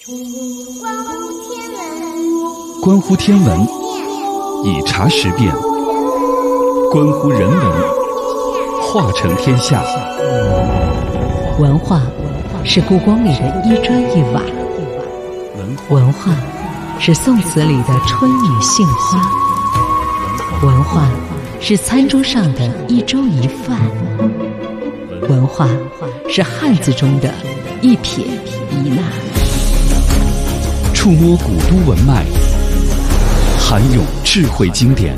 关乎天文，以茶识变；关乎人文，化成天下。 文化是故宫里的一砖一瓦，文化是宋词里的春雨杏花，文化是餐桌上的一粥一饭，文化是汉字中的一撇一捺。 触摸古都文脉，涵涌智慧经典，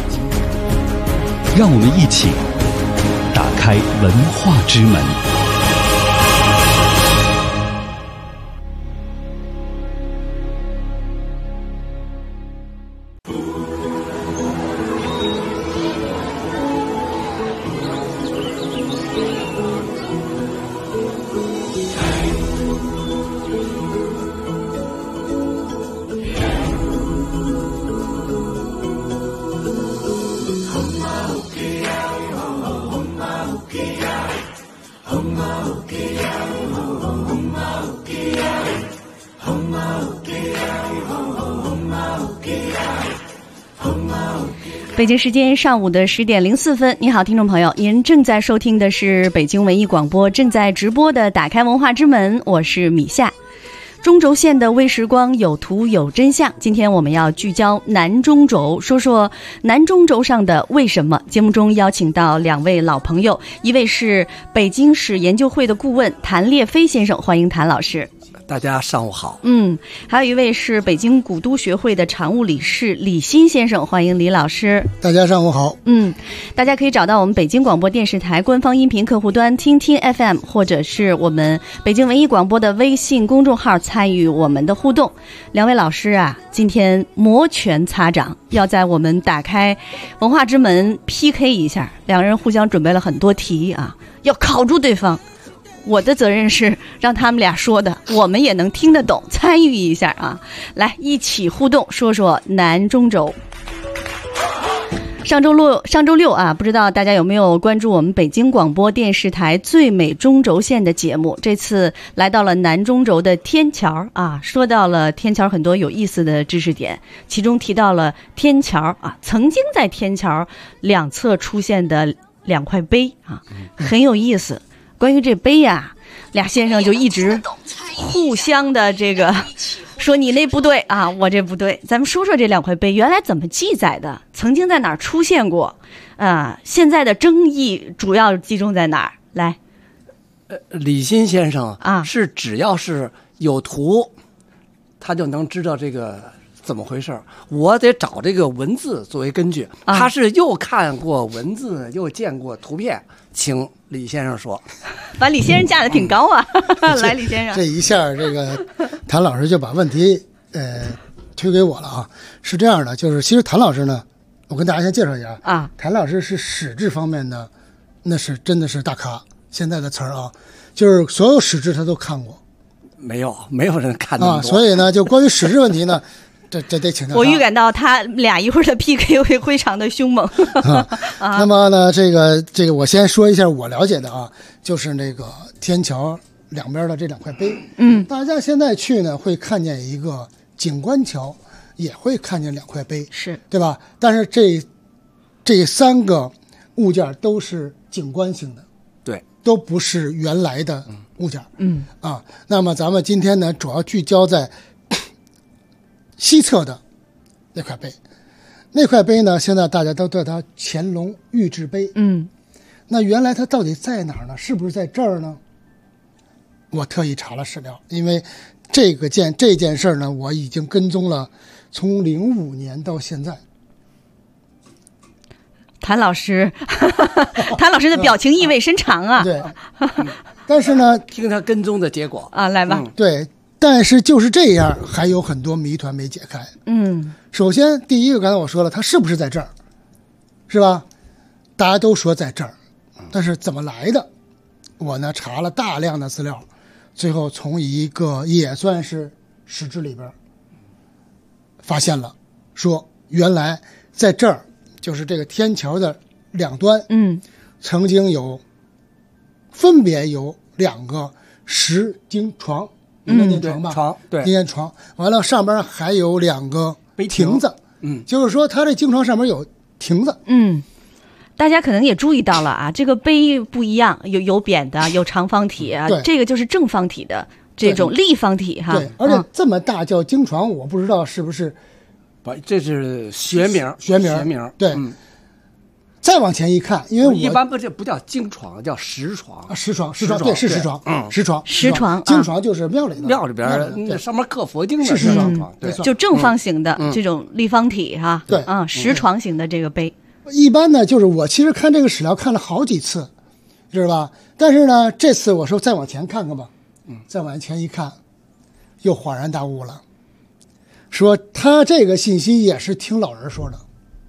让我们一起打开文化之门。 北京时间上午的10点04分，你好，听众朋友，您正在收听的是北京文艺广播正在直播的打开文化之门，我是米夏。中轴线的微时光，有图有真相。今天我们要聚焦南中轴，说说南中轴上的为什么。节目中邀请到2位老朋友，一位是北京史研究会的顾问谭烈飞先生，欢迎谭老师。 大家上午好。 还有一位是北京古都学会的常务理事李欣先生，欢迎李老师。 大家上午好。 大家可以找到我们北京广播电视台官方音频客户端听听 FM， 或者是我们北京文艺广播的微信公众号参与我们的互动。2位老师啊，今天摩拳擦掌，要在我们打开文化之门 PK 一下，两人互相准备了很多题啊，要考住对方。我的责任是让他们俩说的我们也能听得懂，参与一下啊！来，一起互动，说说南中轴。上周六啊，不知道大家有没有关注我们北京广播电视台最美中轴线的节目？这次来到了南中轴的天桥啊，说到了天桥很多有意思的知识点，其中提到了天桥啊，曾经在天桥两侧出现的2块碑啊，很有意思。关于这碑呀，俩先生就一直互相的这个说你那不对啊，我这不对。咱们说说这2块碑原来怎么记载的，曾经在哪儿出现过啊？现在的争议主要集中在哪儿？来， 李欣先生啊， 是只要是有图，他就能知道这个怎么回事。我得找这个文字作为根据，他是又看过文字又见过图片，请李先生说。 把李先生架得挺高啊。来，李先生， 这一下这个谭老师就把问题推给我了啊。是这样的，就是其实谭老师呢，我跟大家先介绍一下啊，谭老师是史志方面的，那是真的是大咖。现在的词儿啊，就是所有史志他都看过。没有人看那么多啊，所以呢，就关于史志问题呢，这得请他。 我预感到他俩一会儿的 PK 会非常的凶猛。 那么呢，这个我先说一下我了解的啊，就是那个天桥两边的这2块碑。大家现在去呢会看见一个景观桥，也会看见2块碑， 是对吧？但是这3个物件都是景观性的， 对， 都不是原来的物件。那么咱们今天呢，主要聚焦在西侧的那块碑。那块碑呢，现在大家都叫它乾隆御制碑。那原来它到底在哪儿呢？是不是在这儿呢？我特意查了史料，因为这件事呢，我已经跟踪了从05年到现在。 谭老师的表情意味深长啊。 对，但是呢， 听他跟踪的结果啊，来吧。 对，但是就是这样，还有很多谜团没解开。首先第一个，刚才我说了，它是不是在这儿，是吧？大家都说在这儿，但是怎么来的？我呢查了大量的资料，最后从一个也算是史志里边发现了，说原来在这儿，就是这个天桥的2端，曾经分别有2个石经床， 应该念床吧？ 床，对， 应该床。完了，上边还有2个亭子，就是说它这经床上面有亭子， 大家可能也注意到了啊，这个碑不一样，有扁的，有长方体啊，这个就是正方体的这种立方体哈。 对，而且这么大叫经床，我不知道是不是， 这是学名， 对。再往前一看，因为我一般不叫经床，叫石床。 石床，对，是石床，石床。经床就是庙里边上面刻佛经的石床， 对，就正方形的这种立方体哈。 对， 石床型的这个碑。 一般呢，就是我其实看这个史料看了好几次，知道吧？但是呢，这次我说再往前看看吧，再往前一看，又恍然大悟了，说他这个信息也是听老人说的。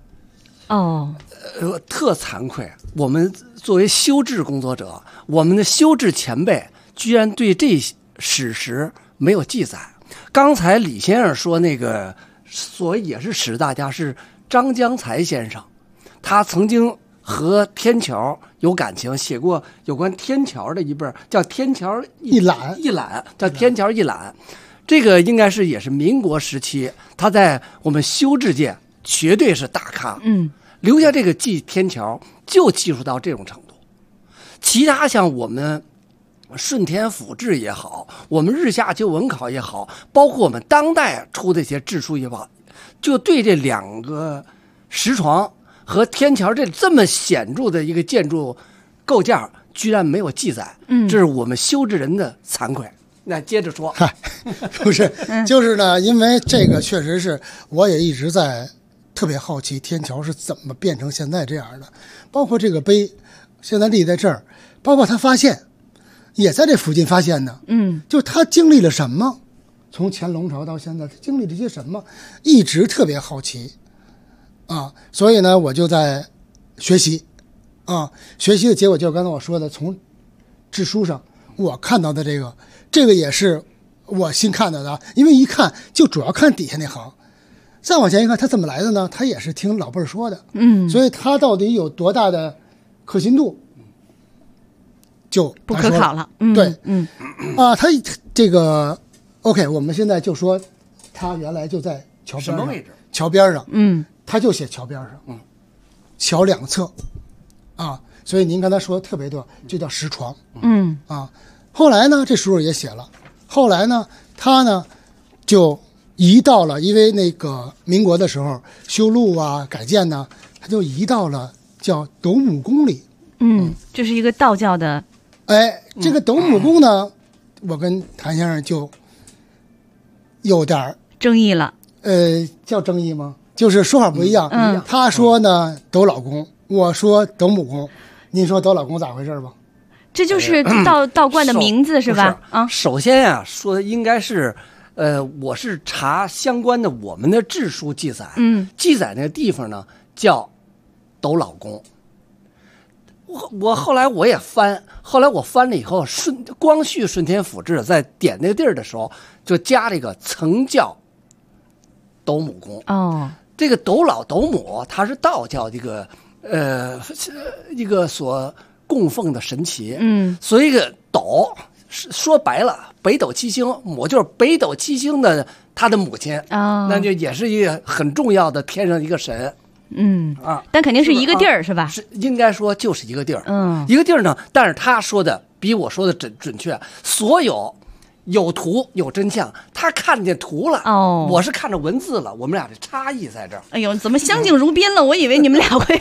特惭愧，我们作为修治工作者，我们的修治前辈居然对这史实没有记载。刚才李先生说那个，所谓也是史大家是张江才先生，他曾经和天桥有感情，写过有关天桥的一本叫《天桥一览》，叫《天桥一览》。这个应该是也是民国时期，他在我们修治界绝对是大咖。留下这个记天桥就记述到这种程度，其他像我们顺天府志也好，我们日下旧文考也好，包括我们当代出的一些志书也好，就对这2个石床和天桥这么显著的一个建筑构件居然没有记载，这是我们修治人的惭愧。那接着说， 不是，就是呢，因为这个确实是我也一直在特别好奇天桥是怎么变成现在这样的，包括这个碑现在立在这儿，包括他发现也在这附近发现呢，就他经历了什么，从乾隆朝到现在他经历了些什么，一直特别好奇啊，所以呢我就在学习啊，学习的结果就是刚才我说的，从志书上我看到的这个也是我新看到的，因为一看就主要看底下那行。再往前一看，他怎么来的呢？他也是听老辈儿说的，所以他到底有多大的可信度，就不可考了。 对，他这个 OK， 我们现在就说他原来就在桥边上， 什么位置？ 桥边上，他就写桥边上，桥2侧，所以您刚才说的特别多，就叫石床，后来呢，这书上也写了，后来呢，他呢就移到了，因为那个民国的时候修路啊、改建呢，他就移到了叫斗母宫里。 这是一个道教的。 这个斗母宫呢，我跟谭先生就有点争议了。 叫争议吗？就是说法不一样。他说呢斗老宫，我说斗母宫。您说斗老宫咋回事吧？ 这就是道观的名字是吧？ 首先啊，说应该是。我是查相关的我们的志书记载，记载那个地方呢叫斗老宫。我后来我也翻，后来我翻了以后，光绪顺天府志在点那个地儿的时候，就加了一个曾叫斗母宫。这个斗老斗母，它是道教这个一个所供奉的神祇，所以这个斗。说白了，北斗七星母就是北斗七星的他的母亲，那就也是一个很重要的天上一个神， 但肯定是一个地儿是吧？ 是应该说就是一个地儿，一个地儿呢。但是他说的比我说的准确，所有图有真相，他看见图了，我是看着文字了，我们俩的差异在这儿。 哎呦，怎么相敬如宾了？我以为你们俩会。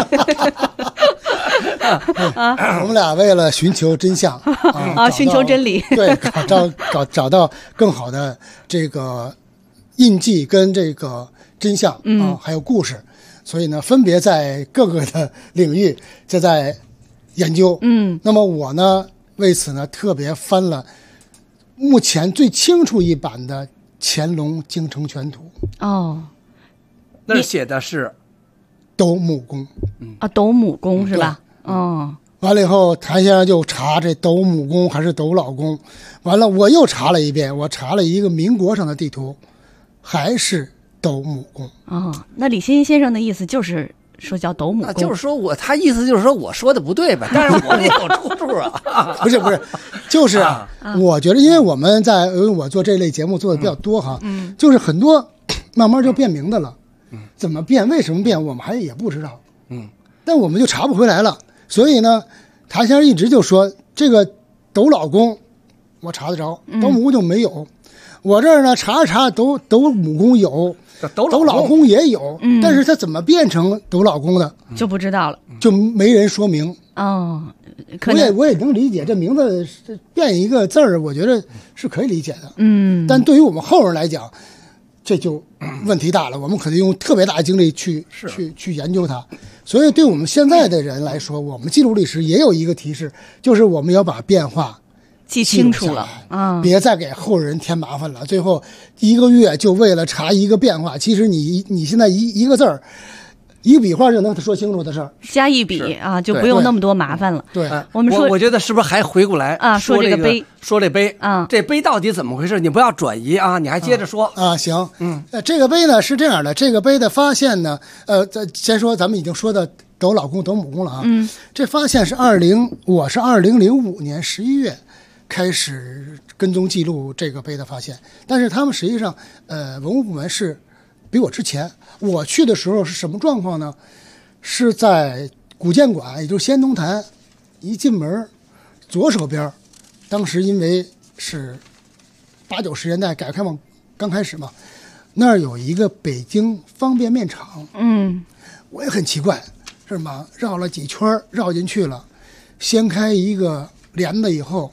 我们俩为了寻求真相寻求真理， 对，找到更好的这个印记跟这个真相还有故事，所以呢，分别在各个的领域在研究。那么我呢，为此呢，特别翻了目前最清楚一版的《乾隆京城全图》。 那写的是斗母宫。 斗母宫是吧？ 完了以后，谭先生就查这斗母宫还是斗老宫，完了我又查了一遍，我查了一个民国上的地图，还是斗母宫。 那李欣先生的意思就是说叫斗母宫， 就是说他意思就是说我说的不对吧？但是我也有出处啊。 不是，就是我觉得，因为我做这类节目做的比较多哈，就是很多慢慢就变明的了，怎么变，为什么变，我们还也不知道，但我们就查不回来了。所以呢，谭先生一直就说这个斗老公我查得着，斗母宫就没有。我这儿呢查斗母宫有，斗老公也有，但是他怎么变成斗老公的就不知道了， 就没人说明。 哦， 我也能理解，这名字变一个字儿，我觉得是可以理解的。但对于我们后人来讲，这就问题大了，我们可能用特别大的精力去研究它。所以对我们现在的人来说，我们记录历史也有一个提示，就是我们要把变化记清楚了啊， 别再给后人添麻烦了。最后1个月就为了查一个变化，其实你现在一个字儿，一个笔画就能说清楚的事儿， 加一笔啊，就不用那么多麻烦了。 对， 我觉得是不是还回过来啊？说这个碑， 说这碑啊， 这碑到底怎么回事？你不要转移啊，你还接着说啊。行，这个碑呢是这样的，这个碑的发现呢，先说咱们已经说的斗老公斗母宫了啊。这发现是我是2005年11月。开始跟踪记录这个碑的发现，但是他们实际上，文物部门是比我之前。我去的时候是什么状况呢？是在古建馆，也就是先农坛，一进门左手边，当时因为是80、90年代改革开放刚开始嘛，那儿有一个北京方便面厂。我也很奇怪，是吗？绕了几圈绕进去了，掀开一个帘子以后。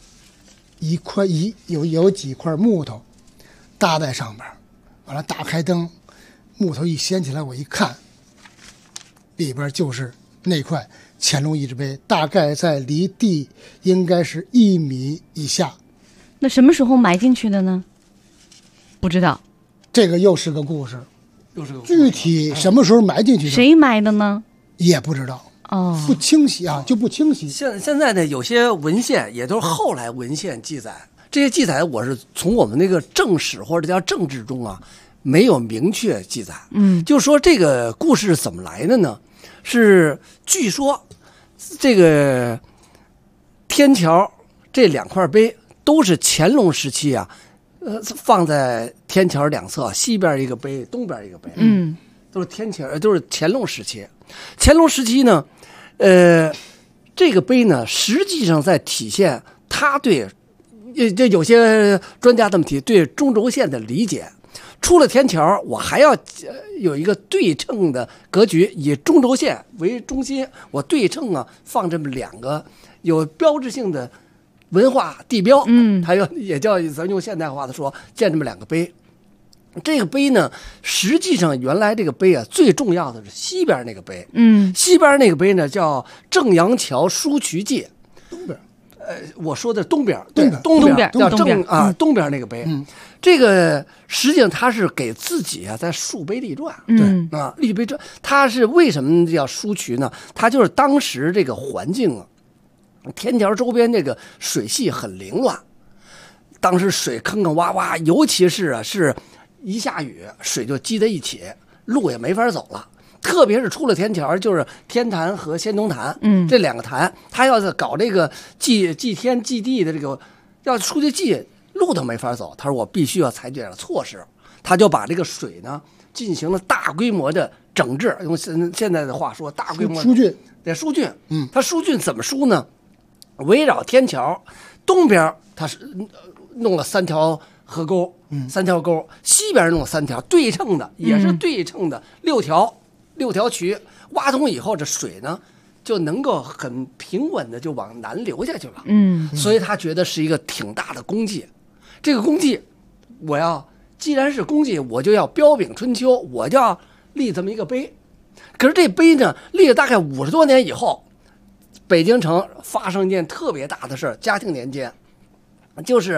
有几块木头搭在上边，完了打开灯，木头一掀起来，我一看，里边就是那块乾隆遗址碑，大概在离地应该是1米以下。 那什么时候埋进去的呢？不知道， 这个又是个故事，具体什么时候埋进去的， 谁埋的呢？ 也不知道。不清晰啊，就不清晰。 现在呢，有些文献也都是后来文献记载，这些记载我是从我们那个正史或者叫政治中啊，没有明确记载。就说这个故事怎么来的呢？是据说这个天桥这2块碑都是乾隆时期啊，放在天桥两侧，西边一个碑，东边一个碑。都是都是乾隆时期。乾隆时期呢，这个碑呢，实际上在体现他对，这有些专家这么提，对中轴线的理解。出了天桥，我还要有一个对称的格局，以中轴线为中心，我对称啊，放这么2个有标志性的文化地标。还有也叫咱用现代化的说，建这么2个碑。这个碑呢，实际上原来这个碑啊，最重要的是西边那个碑。西边那个碑呢叫正阳桥书渠记。 东边， 我说的东边， 东边叫东边那个碑。这个实际上他是给自己啊在树碑立传。立碑传，他是为什么叫书渠呢？他就是当时这个环境啊，天桥周边这个水系很凌乱，当时水坑坑洼洼，尤其是是一下雨，水就积在一起，路也没法走了。特别是出了天桥，就是天坛和先农坛，这2个坛，他要是搞这个祭天祭地的这个，要出去祭，路都没法走。他说我必须要采取点措施，他就把这个水呢进行了大规模的整治，用现在的话说，大规模疏浚。 得疏浚。他疏浚怎么疏呢？围绕天桥东边，他是弄了3条河沟，3条沟，西边弄了3条对称的，也是对称的6条渠，挖通以后，这水呢就能够很平稳的就往南流下去了。所以他觉得是一个挺大的功绩。这个功绩，既然是功绩，我就要标炳春秋，我就要立这么一个碑。可是这碑呢，立了大概50多年以后，北京城发生一件特别大的事儿，嘉庆年间，就是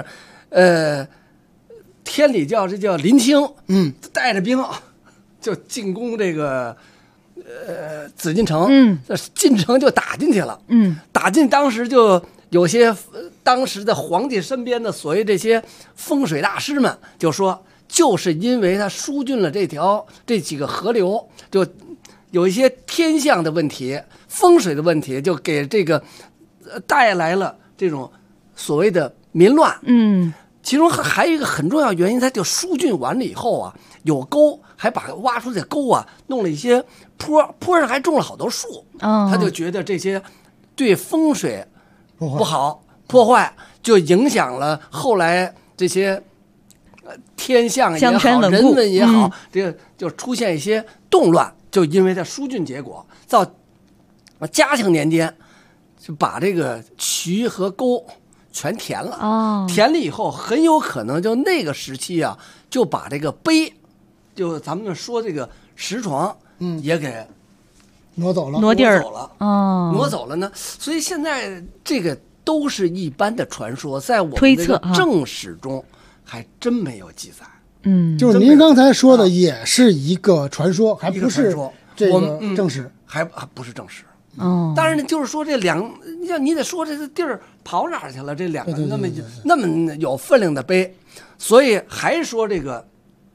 天理教这叫林清，带着兵就进攻这个紫禁城，进城就打进去了，打进当时就有些当时的皇帝身边的所谓这些风水大师们就说，就是因为他疏浚了这几个河流，就有一些天象的问题、风水的问题，就给这个带来了这种所谓的民乱。其中还有一个很重要原因，它就疏浚完了以后啊，有沟，还把挖出的沟啊弄了一些坡，坡上还种了好多树。他就觉得这些对风水不好，破坏，就影响了后来这些天象也好，人文也好，这个就出现一些动乱，就因为它疏浚结果，到嘉庆年间就把这个渠和沟全填了。填了以后，很有可能就那个时期啊，就把这个碑，就咱们说这个石床，也给挪走了， 挪地儿了。挪走了呢。所以现在这个都是一般的传说，在我们这个正史中还真没有记载。 就是您刚才说的也是一个传说，还不是这个正史， 还不是正史。当然呢，就是说这你得说这个地儿跑哪儿去了？这两个那么有分量的碑，所以还说这个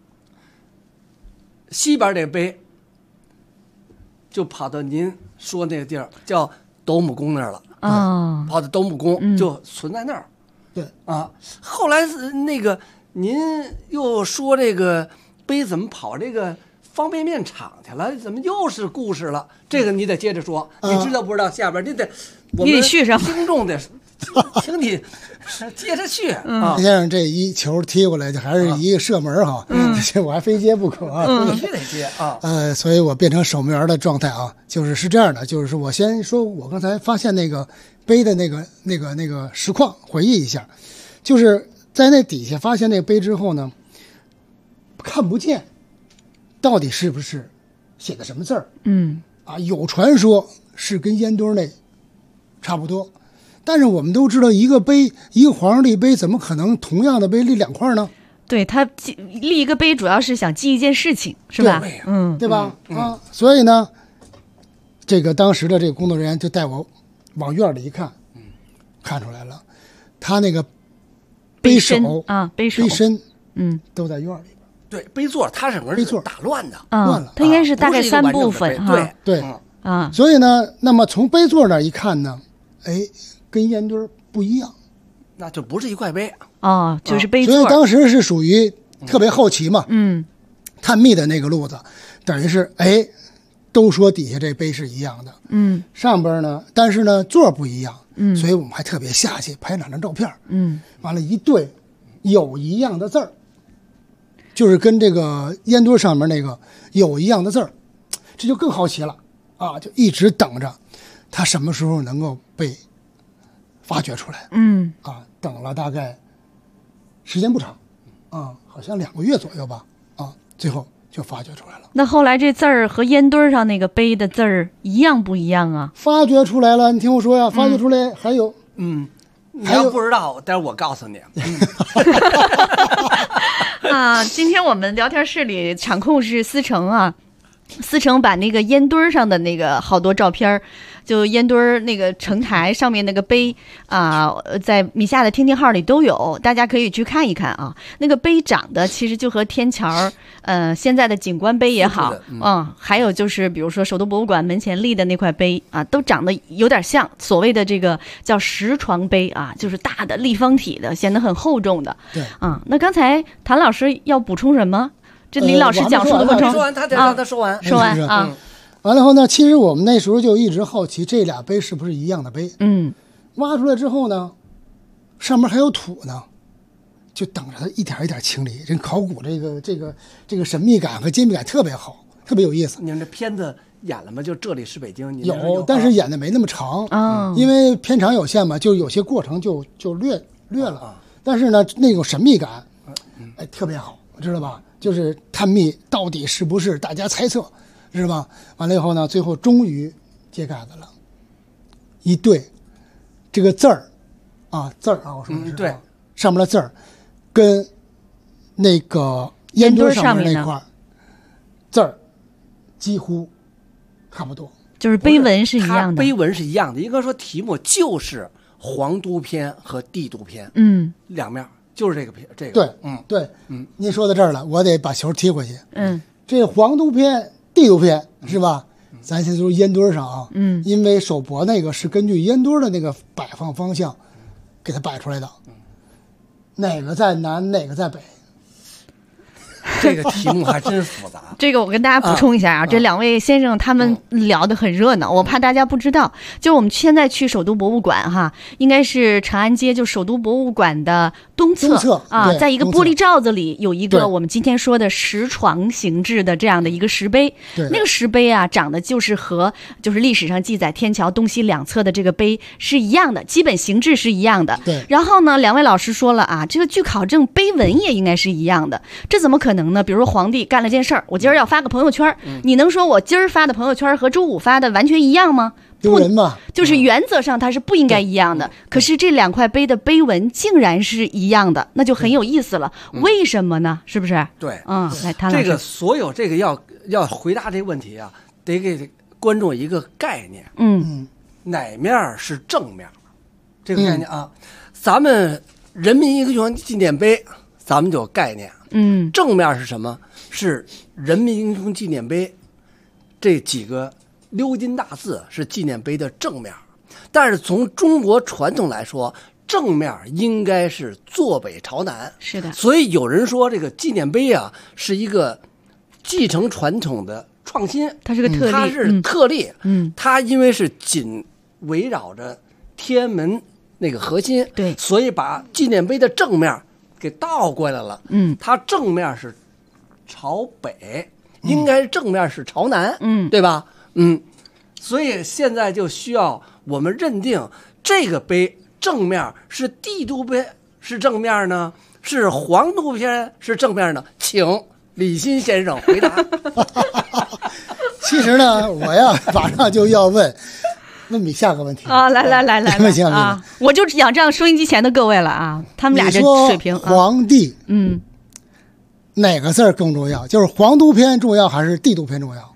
西边这碑就跑到您说那个地儿叫斗母宫那儿了。跑到斗母宫就存在那儿。 对啊，后来那个您又说这个碑怎么跑这个方便面厂去了？怎么又是故事了？这个你得接着说，你知道不知道？下边你得续上， 听众得请你接着去。 先生这一球踢过来就还是一个射门哈，这我还非接不可啊， 必须得接啊。 所以我变成守门员的状态啊，是这样的，就是我先说我刚才发现那个碑的那个实况，回忆一下，就是在那底下发现那个碑之后呢，看不见到底是不是写的什么字儿。有传说是跟烟墩那差不多，但是我们都知道一个碑，一个皇上立碑，怎么可能同样的碑立两块呢？ 对，他立一个碑主要是想记一件事情，是吧？ 对吧？所以呢，这个当时的这个工作人员就带我往院里一看，看出来了，他那个碑首碑身都在院里边。 对，碑座它整个是打乱的， 乱了， 它应该是大概3部分。 对所以呢，那么从碑座那一看呢，跟烟墩不一样， 那就不是一块碑就是碑座。 所以当时是属于特别好奇嘛，探秘的那个路子，等于是都说底下这碑是一样的，上边呢，但是呢座不一样，所以我们还特别下去拍2张照片，完了一对有一样的字儿。就是跟这个烟墩上面那个有一样的字儿，这就更好奇了就一直等着他什么时候能够被发掘出来。等了大概时间不长好像2个月左右吧最后就发掘出来了。 那后来这字儿和烟墩上那个碑的字儿一样不一样啊？ 发掘出来了，你听我说呀，发掘出来还有你要不知道，待会儿我告诉你。 今天我们聊天室里场控是思成啊，思成把那个烟墩上的那个好多照片，就烟墩那个城台上面那个碑在米夏的听听号里都有，大家可以去看一看啊。那个碑长得其实就和天桥现在的景观碑也好，还有就是比如说首都博物馆门前立的那块碑都长得有点像所谓的这个叫石床碑就是大的立方体的，显得很厚重的。 对那刚才谭老师要补充什么？这林老师讲述的过程， 说完他得让他说完完了后呢，其实我们那时候就一直好奇这俩碑是不是一样的碑。挖出来之后呢，上面还有土呢，就等着它一点一点清理。这考古这个神秘感和揭秘感特别好，特别有意思。 你们这片子演了吗？就这里是北京， 有，但是演的没那么长因为片长有限嘛，就有些过程就略了。但是呢，那种神秘感，特别好，知道吧？就是探秘到底是不是，大家猜测，知道吧？完了以后呢，最后终于揭盖子了，一对这个字儿字儿我说的是对， 上面的字儿跟那个烟墩上面那块字儿几乎差不多， 就是碑文是一样的， 碑文是一样的。应该说题目就是皇都篇和帝都篇，两面。就是这个对，您说到这儿了，我得把球踢回去。这皇都篇、帝都篇是吧？ 咱先说烟墩上啊，因为手帛那个是根据烟墩的那个摆放方向给它摆出来的，哪个在南，哪个在北。 这个题目还真复杂。 这个我跟大家补充一下啊，这两位先生他们聊得很热闹，我怕大家不知道，就是我们现在去首都博物馆哈，应该是长安街，就首都博物馆的东侧啊，在一个玻璃罩子里有一个我们今天说的石床形制的这样的一个石碑，那个石碑啊长得就是和历史上记载天桥东西两侧的这个碑是一样的，基本形制是一样的。 对。 然后呢，两位老师说了啊，这个据考证碑文也应该是一样的，这怎么可能呢？比如说皇帝干了件事儿，我今儿要发个朋友圈，你能说我今儿发的朋友圈和周五发的完全一样吗？ 丢人嘛， 就是原则上它是不应该一样的。可是这两块碑的碑文竟然是一样的，那就很有意思了。为什么呢？是不是？ 对， 来谈这个所有这个要回答这个问题啊，得给观众一个概念。哪面是正面？这个概念啊，咱们人民英雄纪念碑，咱们就有概念。正面是什么？是人民英雄纪念碑这几个鎏金大字是纪念碑的正面，但是从中国传统来说，正面应该是坐北朝南。 是的， 所以有人说这个纪念碑啊是一个继承传统的创新， 它是个特例， 它是特例。它因为是紧围绕着天安门那个核心， 对， 所以把纪念碑的正面给倒过来了。它正面是朝北，应该正面是朝南。对吧？所以现在就需要我们认定这个碑正面是帝都碑是正面呢，是皇都篇是正面呢？请李欣先生回答。 其实呢，我呀马上就要问你下个问题啊！来啊！我就仰仗收音机前的各位了啊，他们俩这水平。 皇帝，哪个字更重要？就是皇都篇重要还是帝都篇重要？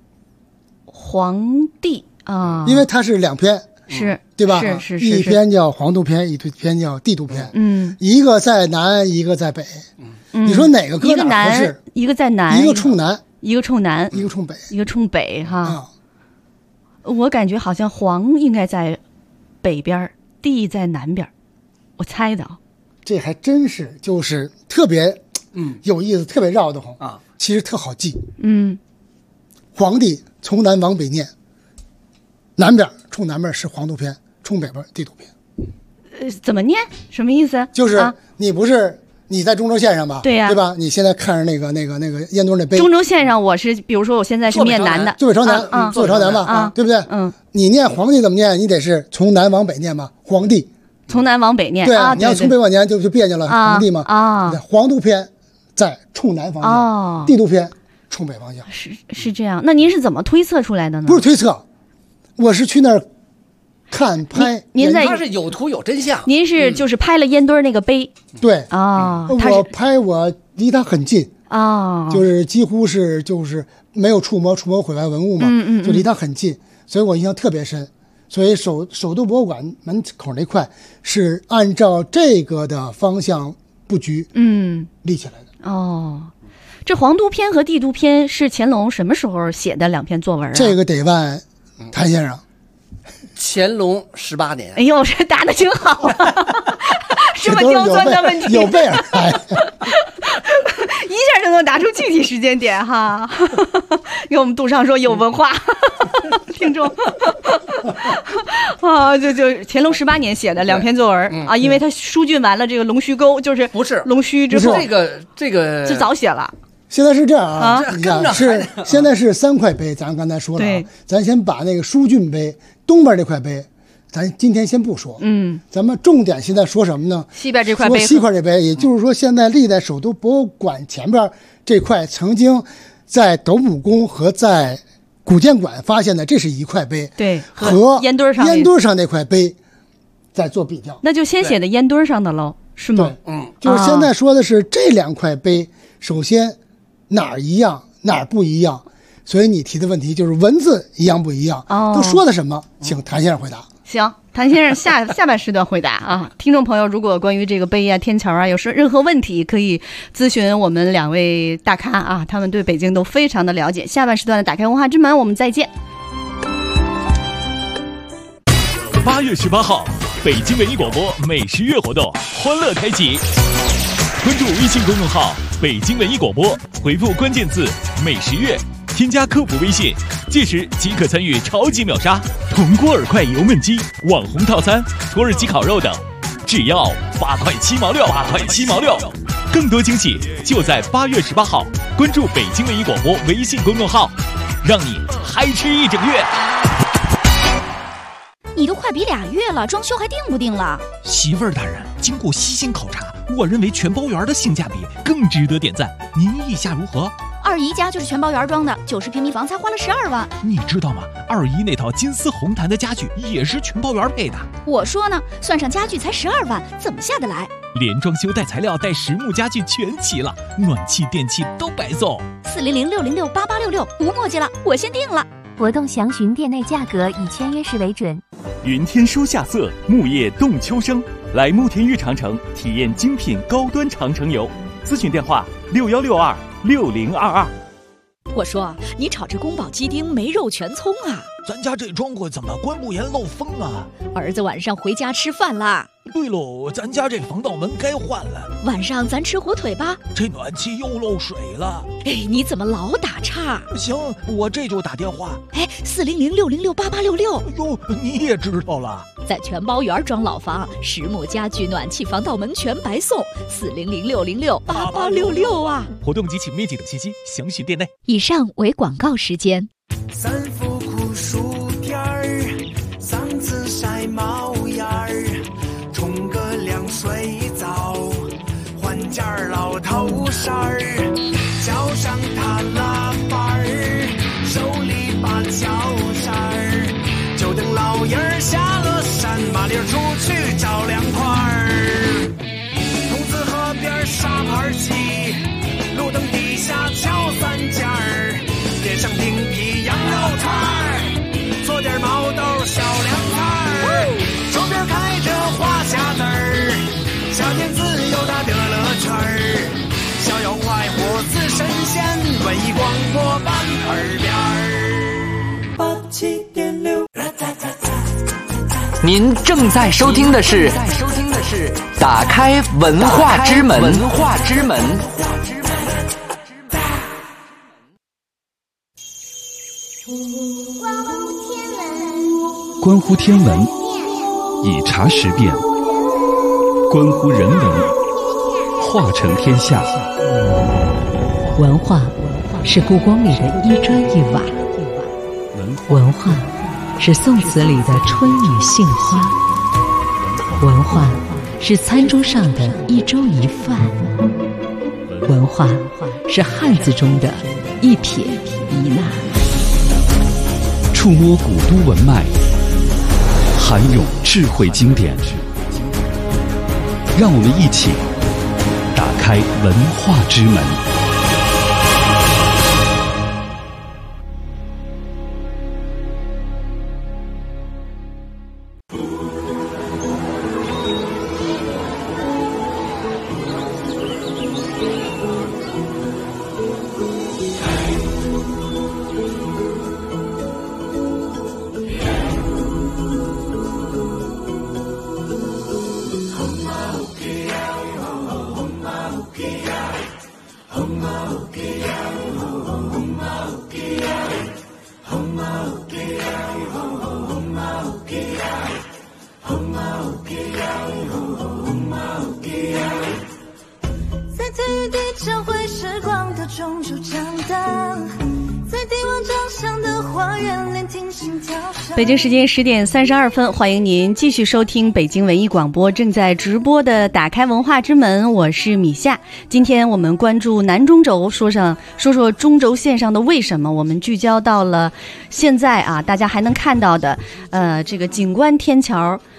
皇帝啊， 因为它是两篇， 是对吧？ 是一篇叫皇都篇，一篇叫帝都篇。一个在南，一个在北。你说哪个搁哪合适？ 一个在南， 一个冲南， 一个冲南， 一个冲北， 一个冲北哈。我感觉好像皇应该在北边，帝在南边，我猜的啊。 这还真是就是特别有意思，特别绕得慌啊。其实特好记。皇帝从南往北念，南边冲南边是皇都篇，冲北边帝都篇。 怎么念？什么意思？ 就是你不是你在中轴线上吧？ 对呀， 对吧？你现在看着那个烟墩那碑， 中轴线上我是，比如说我现在是面南的， 坐北朝南，坐北朝南吧，对不对？你念皇帝怎么念？你得是从南往北念吧？皇帝从南往北念， 对啊，你要从北往南就别扭了。皇帝嘛，皇都篇在冲南方向，帝都篇冲北方向， 是这样。那您是怎么推测出来的呢？ 不是推测，我是去那儿看拍。 他是有图有真相。 您是就是拍了烟墩那个碑， 对啊， 我离他很近啊， 就是几乎是就是没有触摸毁坏文物嘛，就离他很近，所以我印象特别深。所以首都博物馆门口那块是按照这个的方向布局立起来的。 哦，这皇都篇和帝都篇是乾隆什么时候写的两篇作文啊？ 这个得问谭先生。 乾隆18年。 哎呦，这答的挺好啊！这么刁钻的问题， 有备而来， 一下就能答出具体时间点哈。给我们杜尚说有文化，听众啊，就乾隆18年写的两篇作文啊，因为他疏浚完了这个龙须沟，就是不是龙须之后， 这个就早写了。 现在是这样啊，你看现在是3块碑，咱刚才说了啊，咱先把那个疏浚碑东边这块碑，咱今天先不说，咱们重点现在说什么呢？ 西边这块碑， 西块这碑，也就是说现在立在首都博物馆前边这块，曾经在斗姆宫和在古建馆发现的，这是一块碑， 对， 和烟墩上那块碑在做比较， 那就先写的烟墩上的喽，是吗？ 就是现在说的是这2块碑，首先哪儿一样，哪儿不一样，所以你提的问题就是文字一样不一样，都说的什么？请谭先生回答。 行，谭先生下半时段回答啊。听众朋友，如果关于这个碑啊、天桥啊有任何问题，可以咨询我们2位大咖啊，他们对北京都非常的了解。下半时段的打开文化之门，我们再见。 8月18号，北京文艺广播美食月活动欢乐开启。关注微信公众号北京文艺广播，回复关键字美食月，添加客服微信，届时即可参与超级秒杀铜锅耳块油焖鸡、网红套餐、土耳其烤肉等，只要8块7毛6，8块7毛6。更多惊喜就在8月18号，关注北京文艺广播微信公众号，让你嗨吃一整月。 你都快比2月了，装修还定不定了？ 媳妇儿大人，经过悉心考察，我认为全包园的性价比更值得点赞，您意下如何？ 二姨家就是全包园装的，90平米房才花了12万。 你知道吗？二姨那套金丝红檀的家具也是全包园配的。 我说呢，算上家具才12万，怎么下得来？ 连装修带材料带实木家具全齐了，暖气电器都白送。 400-606-8866，无墨迹了，我先定了。 活动详询店内价格，以签约时为准。 云天书夏色，木叶动秋生，来慕田峪长城体验精品高端长城游。咨询电话61626022。 我说你炒这宫保鸡丁没肉全葱啊？ 咱家这庄稼怎么关不严漏风啊？ 儿子晚上回家吃饭啦。 对喽，咱家这防盗门该换了。 晚上咱吃火腿吧。 这暖气又漏水了。 哎，你怎么老打岔？ 行，我这就打电话。 哎，400-606-8866。 哟，你也知道了。 在全包园装老房，实木家具、暖气、防盗门全白送。400-606-8866啊！ 活动及其面积等信息详询店内。 以上为广告时间。 3伏酷暑天儿，嗓子晒冒烟儿，冲个凉水澡，换件老头衫儿，脚上踏拉板儿，手里把脚扇儿，就等老爷儿下了山，麻溜出去找凉快儿。筒子河边沙盘棋，路灯底下敲3件儿，点上冰皮羊肉串儿，做点毛豆小凉菜儿，手边开着花匣子儿，夏天自由打得乐圈儿，逍遥快活似神仙，文艺广播伴耳边儿。87.6。 您正在收听的是打开文化之门。 关乎天文，以茶识辨；关乎人文，化成天下。 文化是故宫里的一砖一瓦，文化是宋词里的春雨杏花，文化是餐桌上的一粥一饭，文化是汉字中的一撇一捺。 触摸古都文脉，涵咏智慧经典，让我们一起打开文化之门。 北京时间10点32分，欢迎您继续收听北京文艺广播正在直播的打开文化之门，我是米夏。今天我们关注南中轴，说说中轴线上的为什么，我们聚焦到了现在啊，大家还能看到的这个景观天桥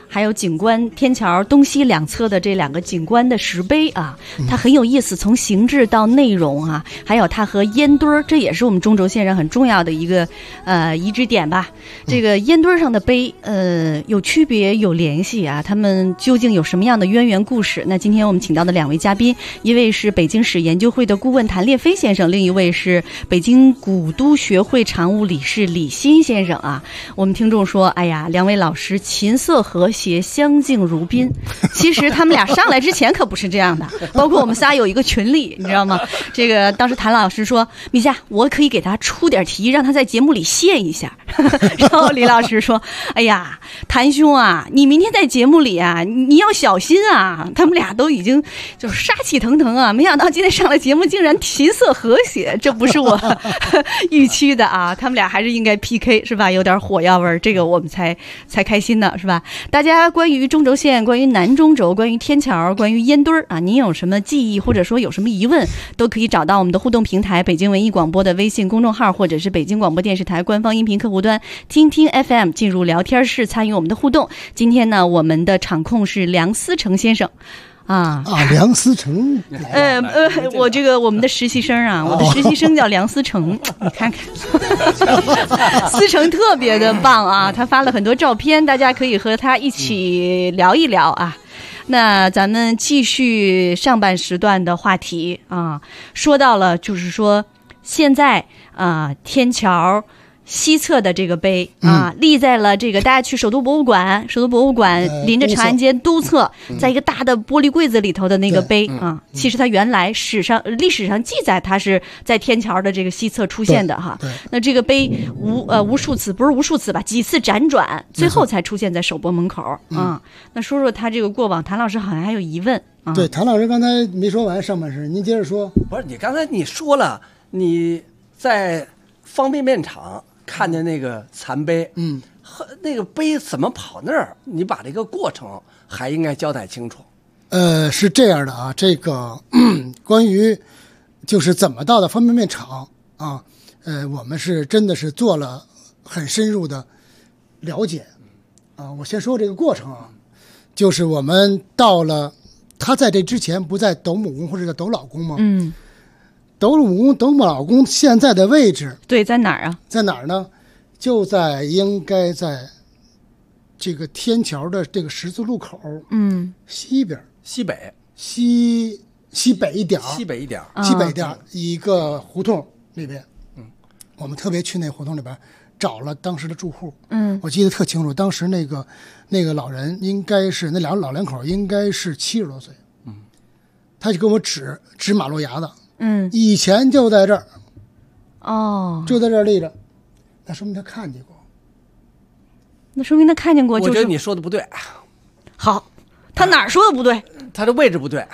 还有景观天桥东西两侧的这2个景观的石碑啊，它很有意思，从形制到内容啊，还有它和烟墩儿，这也是我们中轴线上很重要的一个遗址点吧。这个烟墩儿上的碑有区别有联系啊，他们究竟有什么样的渊源故事？那今天我们请到的2位嘉宾，一位是北京史研究会的顾问谭烈飞先生，另一位是北京古都学会常务理事李欣先生啊。我们听众说，哎呀，2位老师琴瑟和谐，相敬如宾。其实他们俩上来之前可不是这样的，包括我们仨有一个群里，你知道吗？这个当时谭老师说，米夏，我可以给他出点题，让他在节目里现一下。然后李老师说，哎呀，谭兄啊，你明天在节目里啊，你要小心啊。他们俩都已经就是杀气腾腾啊，没想到今天上了节目竟然琴瑟和谐，这不是我预期的啊。他们俩还是应该 PK 是吧？有点火药味儿，这个我们才开心呢，是吧？大家关于中轴线、关于南中轴、关于天桥、关于烟墩儿啊，您有什么记忆或者说有什么疑问，都可以找到我们的互动平台北京文艺广播的微信公众号，或者是北京广播电视台官方音频客户端听听 FM， 进入聊天室参与我们的互动。今天呢，我们的场控是梁思成先生。 梁思成， 我们的实习生啊，我的实习生叫梁思成，你看看，思成特别的棒啊，他发了很多照片，大家可以和他一起聊一聊啊。那咱们继续上半时段的话题啊，说到了就是说现在天桥西侧的这个碑啊，立在了这个大家去首都博物馆临着长安街东侧，在一个大的玻璃柜子里头的那个碑啊，其实它原来历史上记载它是在天桥的这个西侧出现的哈。那这个碑无数次，不是无数次吧，几次辗转，最后才出现在首博门口啊。那说说他这个过往，谭老师好像还有疑问啊。 对，谭老师刚才没说完上半身，您接着说。 不是，你刚才你说了，你在方便面厂看见那个残碑，那个碑怎么跑那儿？你把这个过程还应该交代清楚。 是这样的啊，这个关于就是怎么到的方便面厂啊，我们是真的是做了很深入的了解啊。我先说这个过程啊，就是我们到了，他在这之前不在斗母宫或者叫斗老宫吗？斗母宫、斗母老宫现在的位置， 对，在哪儿啊？ 在哪儿呢？应该在这个天桥的这个十字路口，西北一点，一个胡同里边，我们特别去那胡同里边找了当时的住户，我记得特清楚，当时那个老人应该是那老两口应该是70多岁，他就跟我指马路牙子。以前就在这儿，就在这儿立着，那说明他看见过。 我觉得你说的不对。 好，他哪儿说的不对？ 他的位置不对。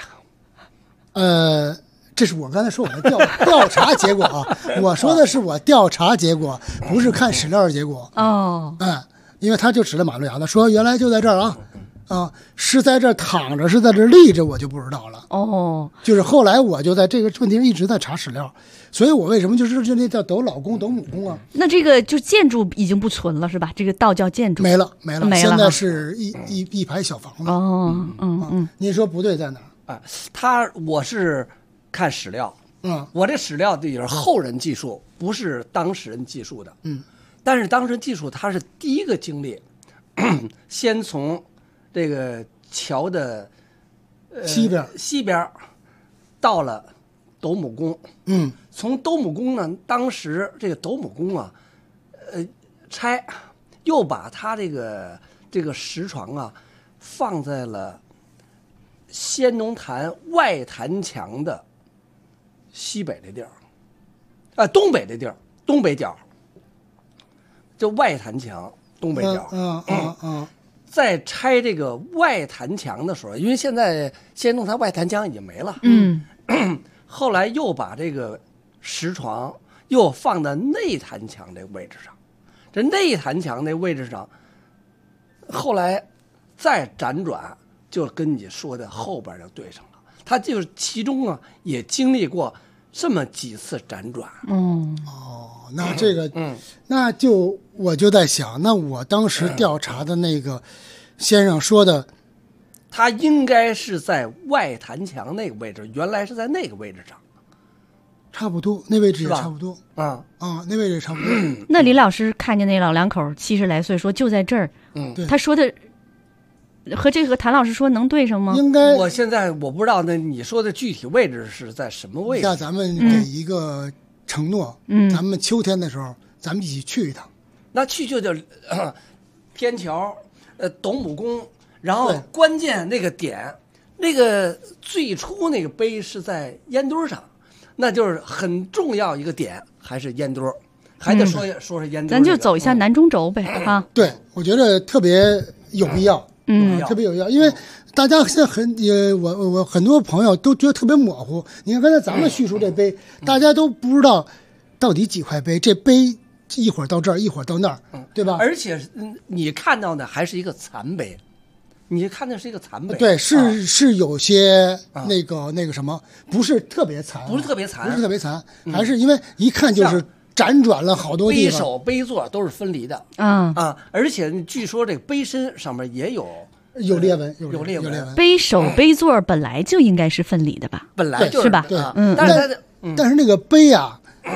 这是我刚才说我的调查结果啊，我说的是我调查结果，不是看史料的结果。因为他就指着马路牙子说，原来就在这儿啊。是在这躺着，是在这立着，我就不知道了。就是后来我就在这个问题上一直在查史料，所以我为什么就是那叫斗老宫、斗母宫啊？ 那这个就建筑已经不存了是吧？这个道教建筑没了，现在是一排小房子。您说不对在哪儿？ 我是看史料，我这史料也是后人记述，不是当事人记述的。但是当事人记述他是第一个经历，先从这个桥的西边到了斗母宫，从斗母宫呢，当时这个斗母宫啊，拆，又把他这个石床啊放在了先农坛外坛墙的西北的地儿，东北的地儿，东北角，就外坛墙东北角。在拆这个外坛墙的时候，因为现在先农坛外坛墙已经没了，后来又把这个石床又放在内坛墙这位置上，这内坛墙那位置上，后来再辗转，就跟你说的后边就对上了。他就是其中啊也经历过这么几次辗转。 那这个，那就我就在想，那我当时调查的那个先生说的， 它应该是在外坛墙那个位置，原来是在那个位置上。 差不多，那位置也差不多啊， 那位置也差不多。 那李老师看见那老两口70来岁，说就在这儿， 对， 他说的和这个谭老师说能对上吗？ 应该， 我现在我不知道，那你说的具体位置是在什么位置？ 那咱们给一个承诺，咱们秋天的时候，咱们一起去一趟。 那去就叫天桥，董母宫，然后关键那个点，那个最初那个碑是在烟墩上。那就是很重要一个点，还是烟墩，还得说是烟墩。 咱就走一下南中轴呗，啊！ 对，我觉得特别有必要，特别有必要，因为大家现在我很多朋友都觉得特别模糊。你看刚才咱们叙述这碑，大家都不知道到底几块碑，这碑一会儿到这儿，一会儿到那儿，对吧？ 而且你看到的还是一个残碑。你看的是一个残碑， 对，是有些那个什么，不是特别残， 不是特别残， 还是因为一看就是辗转了好多地方， 碑首碑座都是分离的，而且据说这个碑身上面也有裂纹， 有裂纹。 碑首碑座本来就应该是分离的吧？ 本来就是吧？ 对， 但是那个碑啊，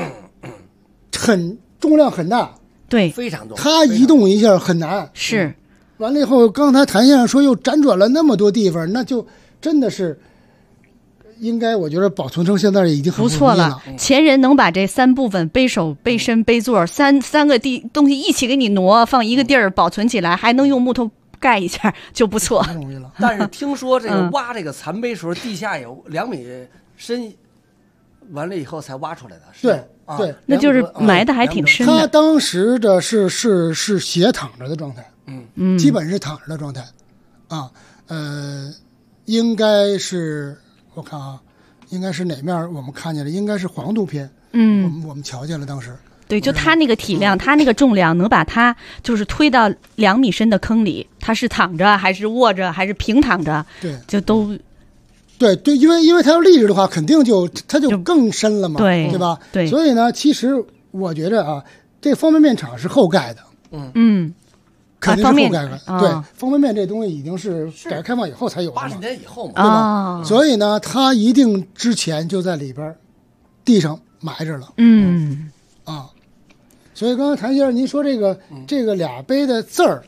重量很大， 对， 非常重， 它移动一下很难， 是。 完了以后，刚才谭先生说又辗转了那么多地方，那就真的是应该，我觉得保存成现在已经很不错了。前人能把这3部分碑首、碑身、碑座三个东西一起给你挪放一个地儿保存起来，还能用木头盖一下就不错。 但是听说这个挖这个残碑时候，地下有2米深，完了以后才挖出来的。 对， 那就是埋的还挺深的。 他当时的是斜躺着的状态。基本是躺着的状态，应该是我看啊，应该是哪面我们看见了，应该是黄渡篇，我们瞧见了当时。 对，就他那个体量，他那个重量，能把他就是推到2米深的坑里，他是躺着还是卧着还是平躺着， 对， 就都。 对，因为他要立着的话，肯定他就更深了嘛，对吧？ 对， 所以呢，其实我觉得啊，这方便面厂是后盖的，肯定是后盖的，对，方便面这东西已经是改革开放以后才有的 ，80年以后嘛， 对吧？所以呢，他一定之前就在里边地上埋着了，所以刚才谭先生您说这个俩碑的字儿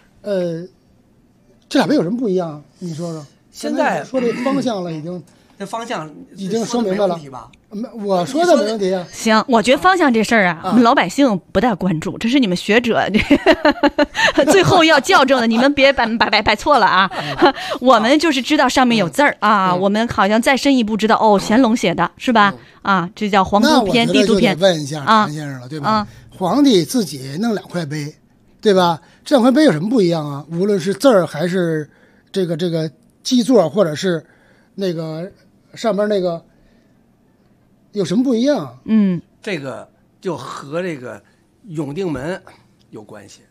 这俩碑有什么不一样？你说说。 现在说这方向了， 这方向已经说明白了，我说的没问题啊。 行，我觉得方向这事儿啊，我们老百姓不大关注，这是你们学者最后要校正的，你们别摆错了啊。我们就是知道上面有字儿啊，我们好像再深一步知道乾隆写的是吧？这叫黄渡篇、地渡篇。 问一下谭先生了，对吧？皇帝自己弄2块碑，对吧？这2块碑有什么不一样啊？无论是字儿还是这个基座，或者是那个上边那个有什么不一样？ 这个就和这个永定门有关系，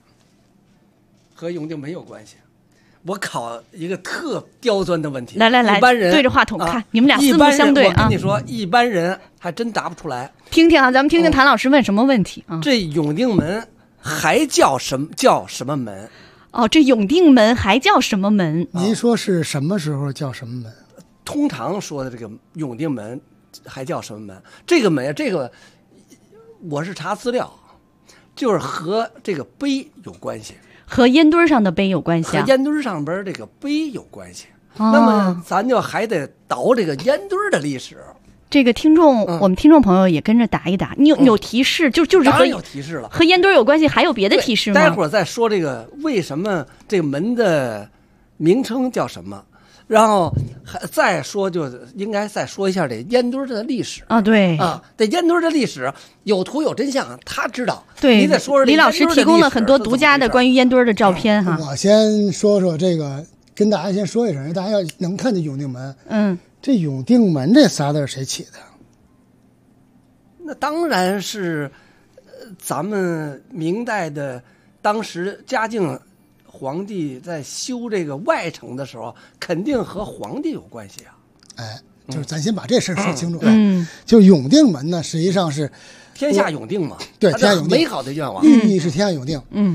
我考一个特刁钻的问题， 来， 一般人对着话筒看，你们俩四目相对啊。 我跟你说，一般人还真答不出来。 听听啊，咱们听听谭老师问什么问题啊？ 这永定门还叫什么门？ 这永定门还叫什么门？ 您说是什么时候叫什么门？ 通常说的这个永定门还叫什么门？这个门，我是查资料，就是和这个碑有关系， 和烟墩上的碑有关系， 和烟墩上边这个碑有关系。那么咱就还得倒这个烟墩的历史。 这个听众，我们听众朋友也跟着答一答。你有提示，就是当然有提示了。 和烟墩有关系，还有别的提示吗？ 待会儿再说这个为什么这个门的名称叫什么，然后再说就应该再说一下这烟墩的历史啊。对啊，这烟墩的历史有图有真相，他知道。 对， 你得说说李老师提供了很多独家的关于烟墩的照片哈。 我先说说这个，跟大家先说一声，大家要能看见永定门。这永定门这仨字谁起的？ 那当然是咱们明代的，当时嘉靖皇帝在修这个外城的时候，肯定和皇帝有关系啊。 就是咱先把这事儿说清楚。就永定门呢，实际上是天下永定嘛。 对，天下永定， 美好的愿望， 寓意是天下永定。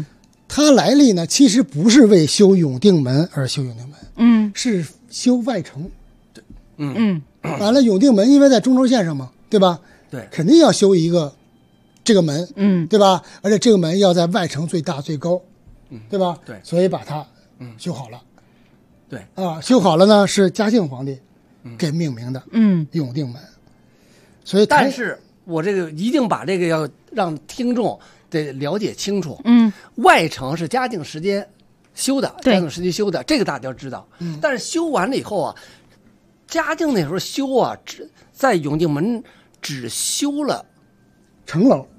它来历呢，其实不是为修永定门而修永定门，是修外城。 对， 完了永定门因为在中轴线上嘛，对吧？ 对， 肯定要修一个这个门，对吧？而且这个门要在外城最大最高，对吧？ 对， 所以把它修好了。 对啊，修好了呢，是嘉庆皇帝给命名的，永定门。所以， 但是我这个一定把这个要让听众得了解清楚。外城是嘉靖时间修的，嘉靖时期修的，这个大家知道。但是修完了以后啊，嘉靖那时候修啊，在永定门只修了城楼，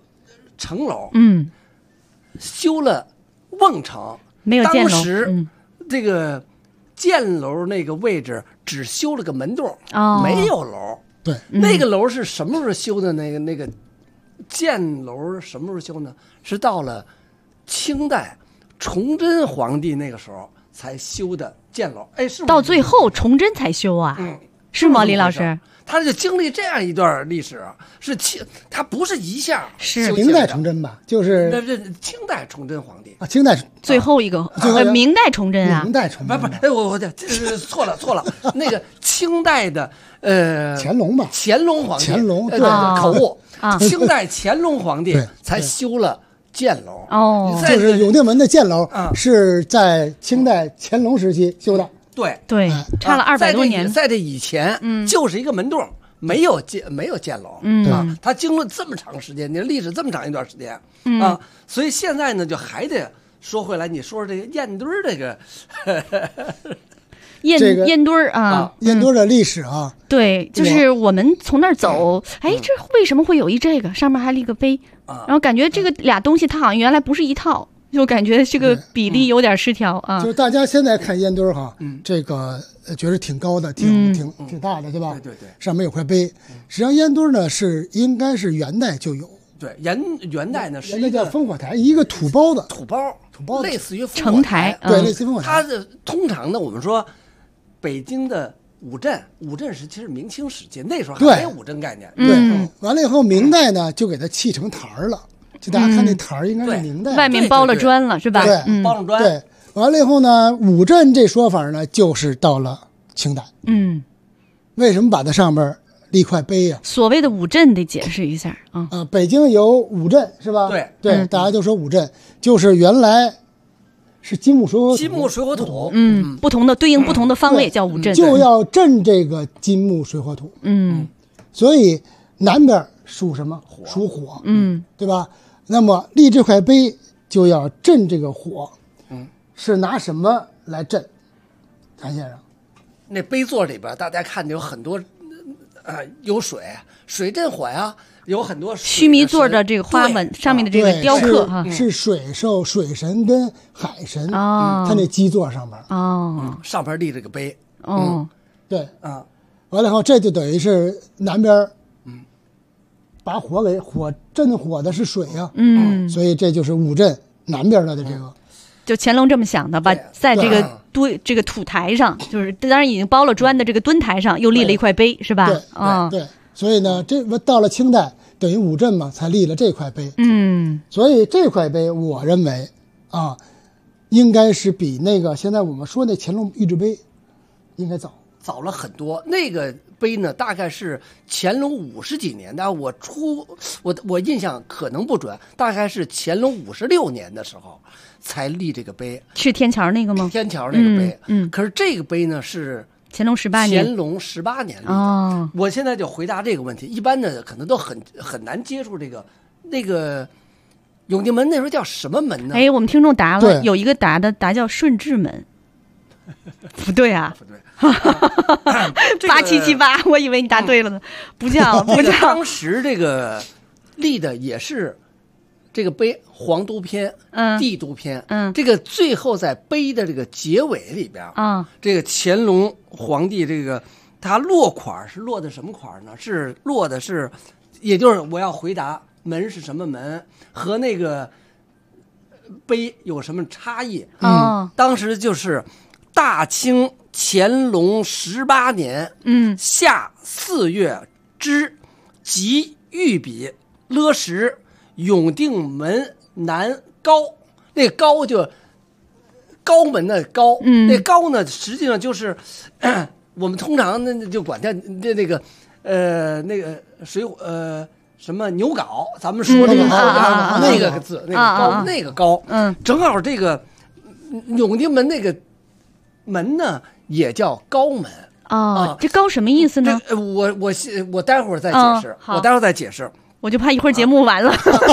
修了瓮城， 没有箭楼。 当时这个箭楼那个位置只修了个门洞，没有楼。 对， 那个楼是什么时候修的？那个箭楼什么时候修呢？是到了清代崇祯皇帝那个时候才修的箭楼。哎，是到最后崇祯才修啊？是吗，李老师？ 他就经历这样一段历史，他不是一下是明代崇祯吧？就是那是清代崇祯皇帝啊，清代最后一个明代崇祯啊， 明代崇祯不，哎，我错了，那个清代的乾隆吧？ 乾隆皇帝， 乾隆对口误，清代乾隆皇帝才修了箭楼就是永定门的箭楼是在清代乾隆时期修的。 对，差了200多年。 在这以前，就是一个门洞，没有箭楼，它经过这么长时间，你的历史这么长一段时间啊，所以现在呢，就还得说回来，你说这个燕墩这个燕墩啊， 燕墩的历史啊， 对，就是我们从那儿走，哎，这为什么会有这个上面还立个碑，然后感觉这个俩东西它好像原来不是一套。就感觉这个比例有点失调啊！ 就是大家现在看烟墩哈，这个觉得挺高的，挺大的，对吧？ 对， 上面有块碑。实际上烟墩呢应该是元代就有。 对，元代呢是那叫烽火台，一个土包子，类似于城台， 对，类似于烽火台。 它的通常呢，我们说北京的五镇是其实明清时期，那时候还没有五镇概念。 对，完了以后明代呢就给它砌成台了。就大家看那台儿应该是明代， 外面包了砖了，是吧？ 对， 包了砖。 对，完了以后呢，五镇这说法呢，就是到了清代。为什么把它上面立块碑呀？ 所谓的五镇得解释一下啊。 北京有五镇是吧？对，大家都说五镇，就是原来是金木水火土。 不同的对应不同的方位叫五镇， 就要镇这个金木水火土。所以南边属什么？属火。对吧？那么立这块碑就要镇这个火，是拿什么来镇？谭先生， 那碑座里边大家看有很多，有水镇火呀，有很多须弥座的这个花纹上面的这个雕刻哈， 是水兽、水神跟海神他那基座上面上边立这个碑对完了以后这就等于是南边。把火镇火的是水呀，所以这就是五镇南边的这个。 就乾隆这么想的，把在这个这个土台上，就是当然已经包了砖的这个墩台上，又立了一块碑，是吧？ 对，所以呢，这到了清代，等于五镇嘛，才立了这块碑。所以这块碑，我认为应该是比那个现在我们说那乾隆御制碑应该早了很多。那个碑呢，大概是乾隆50几年的，我印象可能不准，大概是乾隆56年的时候才立这个碑。 是天桥那个吗？ 天桥那个碑，可是这个碑呢是乾隆18年。 乾隆18年立的。我现在就回答这个问题，一般的可能都很难接触这个那个永定门那时候叫什么门呢？ 哎，我们听众答了，有一个答叫顺治门。不对啊， 不对 ，8778，我以为你答对了呢，不叫。 当时这个立的也是这个碑，皇都篇、帝都篇，这个最后在碑的这个结尾里边，这个乾隆皇帝这个他落款是落的什么款呢？是落的是，也就是我要回答门是什么门和那个碑有什么差异？当时就是大清乾隆18年，夏4月之即御笔勒石永定门南高那高就高门的高，那高呢实际上就是我们通常呢就管它那个水什么牛皋，咱们说这个那个字那个高那个高，正好这个永定门那个门呢也叫高门。 这高什么意思呢？ 我待会儿再解释，我待会儿再解释。 我就怕一会儿节目完了。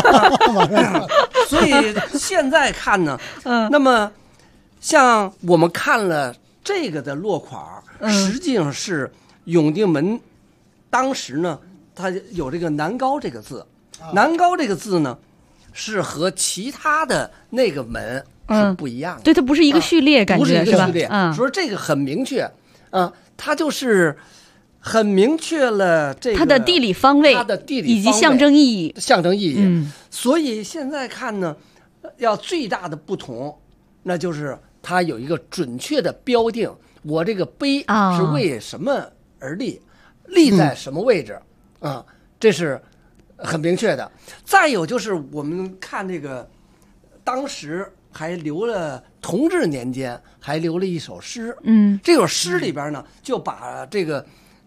所以现在看呢，那么像我们看了这个的落款，实际上是永定门当时呢，它有这个南高这个字，南高这个字呢是和其他的那个门是不一样的。 对，它不是一个序列，感觉不是一个序列。 说这个很明确它就是很明确了这个它的地理方位，以及象征意义。 所以现在看呢，要最大的不同，那就是它有一个准确的标定，我这个碑是为什么而立，立在什么位置这是很明确的。再有就是我们看这个，当时还留了同治年间还留了一首诗，这首诗里边呢就把这个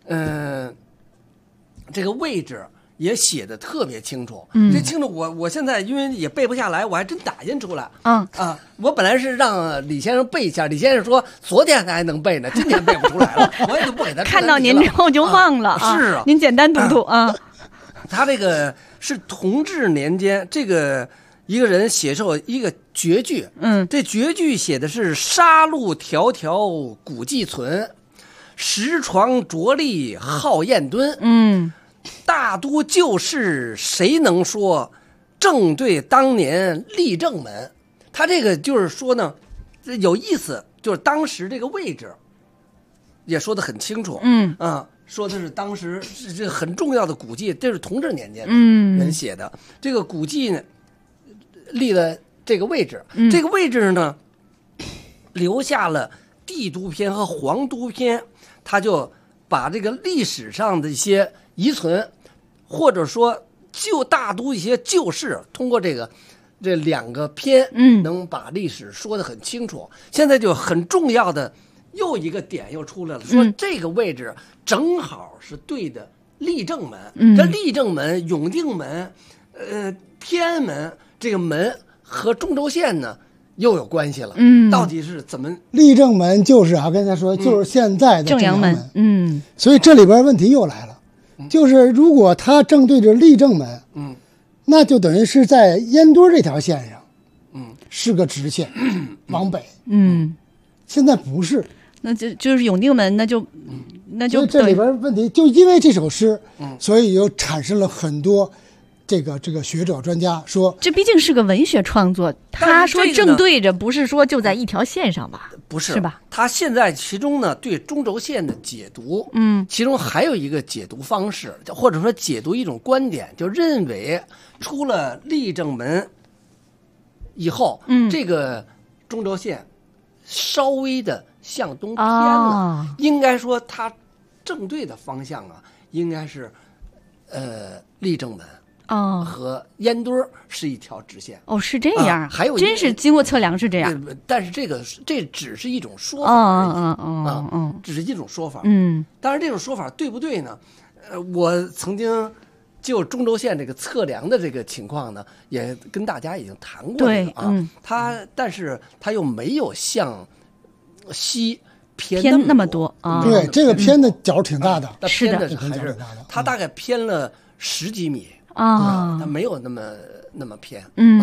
这个位置也写得特别清楚。这清楚我现在因为也背不下来，我还真打印出来。我本来是让李先生背一下，李先生说昨天还能背呢，今天背不出来了，我也就不给他看到您之后就忘了是啊， 您简单读读他这个是同治年间，这个一个人写出一个绝句，这绝句写的是沙路迢迢古迹存，石床着力好雁墩，大都旧事谁能说，正对当年立正门。他这个就是说呢，有意思，就是当时这个位置也说得很清楚，说的是当时是这个很重要的古迹，这是同治年间的人写的。这个古迹呢立了这个位置，这个位置呢留下了帝都篇和皇都篇，他就把这个历史上的一些遗存，或者说旧大都一些旧事，通过这两个篇，能把历史说得很清楚。现在就很重要的又一个点又出来了，说这个位置正好是对的立正门，这立正门、永定门、天安门这个门和中轴线呢又有关系了。到底是怎么？ 立正门就是跟他说，就是现在的正阳门。 所以这里边问题又来了，就是如果他正对着立正门，那就等于是在烟墩这条线上，是个直线，往北。现在不是。 那就是永定门，那就所以这里边问题就因为这首诗，所以又产生了很多这个学者专家说， 这毕竟是个文学创作，他说正对着，不是说就在一条线上吧？ 不是， 是吧？ 他现在其中呢对中轴线的解读，其中还有一个解读方式，或者说解读一种观点，就认为出了立正门以后，这个中轴线稍微的向东偏了，应该说它正对的方向应该是立正门和烟墩是一条直线。 是这样， 还有真是经过测量是这样。 但是这只是一种说法而已，只是一种说法。当然这种说法对不对呢？我曾经就中轴线这个测量的这个情况呢，也跟大家已经谈过这个但是它又没有像西偏那么多对，这个偏的角挺大的， 是的， 还是它大概偏了10几米它没有那么偏。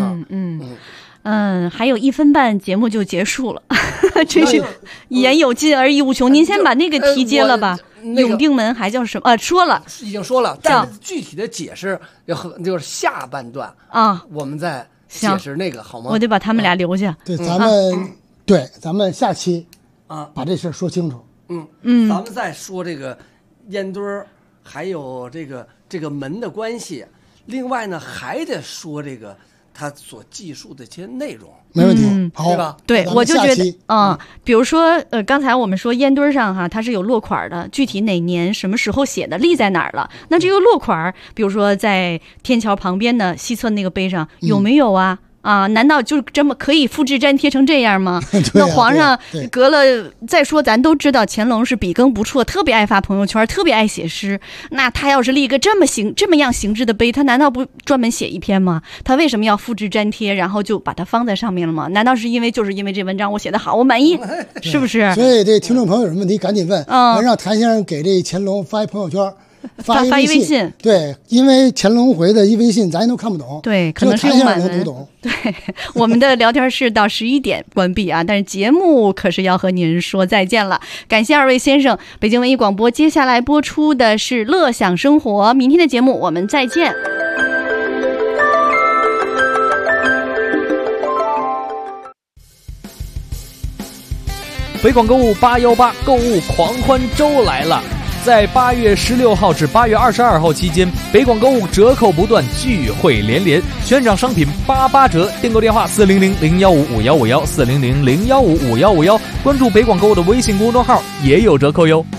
还有1分半节目就结束了，真是言有尽而意无穷。您先把那个题接了吧。永定门还叫什么？说了， 已经说了，但是具体的解释就是下半段我们再解释那个好吗？ 我得把他们俩留下。 对，咱们下期把这事说清楚。 咱们再说这个烟墩还有这个门的关系。另外呢，还得说这个他所记述的这些内容。 没问题，好， 对吧？ 对，我就觉得比如说刚才我们说烟墩上它是有落款的，具体哪年什么时候写的，立在哪儿了？那这个落款，比如说在天桥旁边的西侧那个碑上有没有啊，难道就这么可以复制粘贴成这样吗？那皇上隔了，再说咱都知道乾隆是笔耕不辍，特别爱发朋友圈，特别爱写诗。那他要是立个这么样形制的碑，他难道不专门写一篇吗？他为什么要复制粘贴，然后就把它放在上面了吗？难道是因为这文章我写得好，我满意，是不是？ 所以这听众朋友有什么问题赶紧问，让谭先生给这乾隆发一朋友圈。发一微信，对，因为乾隆回的一微信咱都看不懂， 对，可能是用满文读懂。 对，我们的聊天室到11点关闭啊，但是节目可是要和您说再见了。感谢2位先生，北京文艺广播接下来播出的是《乐享生活》，明天的节目我们再见。 北广购物818购物狂欢周来了。在8月16号至8月22号期间，北广购物折扣不断，聚会连连，悬赏商品88折。订购电话400-015-5151，400-015-5151，关注北广购物的微信公众号也有折扣哟。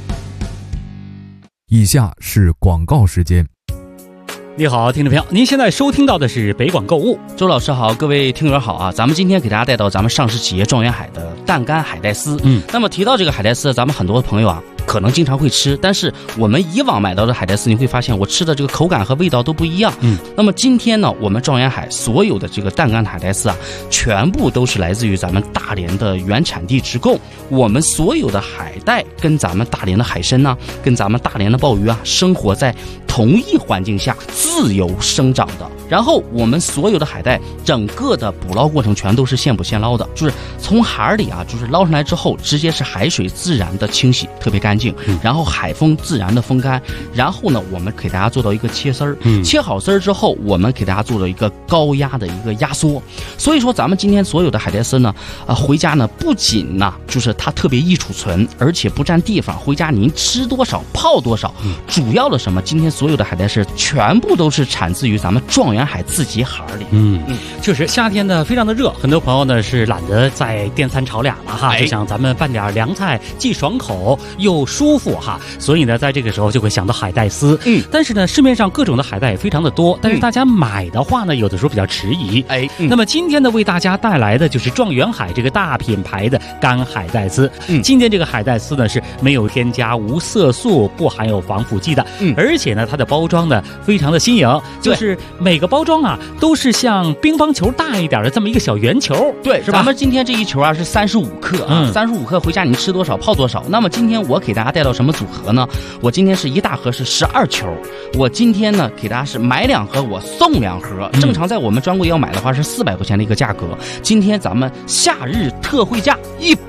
以下是广告时间。 你好，听众朋友，您现在收听到的是北广购物。 周老师好，各位听友好啊！咱们今天给大家带到咱们上市企业状元海的蛋干海带丝。那么提到这个海带丝，咱们很多朋友啊可能经常会吃，但是我们以往买到的海带丝，你会发现我吃的这个口感和味道都不一样。那么今天呢，我们状元海所有的这个蛋干海带丝啊，全部都是来自于咱们大连的原产地直供。我们所有的海带跟咱们大连的海参呢，跟咱们大连的鲍鱼啊，生活在同一环境下自由生长的。然后我们所有的海带，整个的捕捞过程全都是现捕现捞的，就是从海里啊，就是捞上来之后，直接是海水自然的清洗，特别干净，然后海风自然的风干，然后呢，我们给大家做到一个切丝儿，切好丝儿之后，我们给大家做了一个高压的一个压缩。所以说，咱们今天所有的海带丝呢，回家呢，不仅呢，就是它特别易储存，而且不占地方，回家您吃多少泡多少。主要的什么？今天所有的海带丝全部都是产自于咱们状元海自己海里。 确实夏天呢非常的热，很多朋友呢是懒得在电餐炒俩了哈，就想咱们拌点凉菜，既爽口又舒服哈，所以呢在这个时候就会想到海带丝。但是呢市面上各种的海带也非常的多，但是大家买的话呢有的时候比较迟疑。那么今天呢为大家带来的就是状元海这个大品牌的干海带丝。今天这个海带丝呢是没有添加无色素，不含有防腐剂的，而且呢它的包装呢非常的新颖，就是每个包装啊都是像乒乓球大一点的这么一个小圆球。 对， 是吧？ 咱们今天这一球啊是35克啊，35克回家你吃多少泡多少。那么今天我给大家带到什么组合呢？我今天是一大盒是12球，我今天呢给大家是买2盒我送2盒，正常在我们专柜要买的话是400块钱的一个价格，今天咱们夏日特惠价